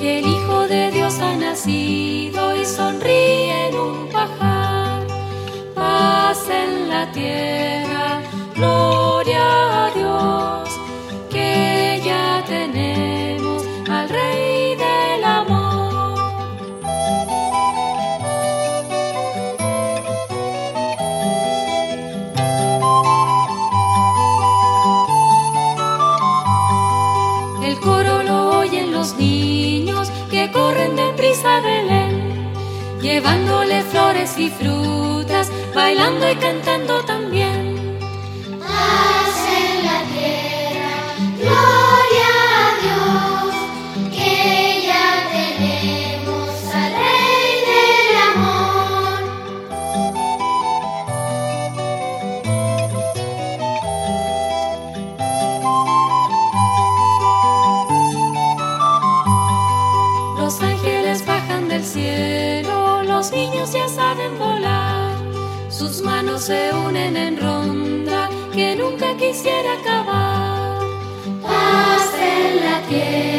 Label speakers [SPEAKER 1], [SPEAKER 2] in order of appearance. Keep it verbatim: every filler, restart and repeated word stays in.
[SPEAKER 1] que el Hijo de Dios ha nacido y sonríe en un pajar. Paz en la tierra, gloria a Dios, que ya tenemos al Rey del amor. El coro lo oyen los niños que corren deprisa a Belén, llevándole flores y frutas, bailando y cantando también.
[SPEAKER 2] Paz en la tierra, gloria a Dios, que ya tenemos al Rey del amor.
[SPEAKER 1] Los ángeles bajan del cielo, los niños ya saben volar, sus manos se unen en ronda que nunca quisiera acabar.
[SPEAKER 2] Paz en la tierra.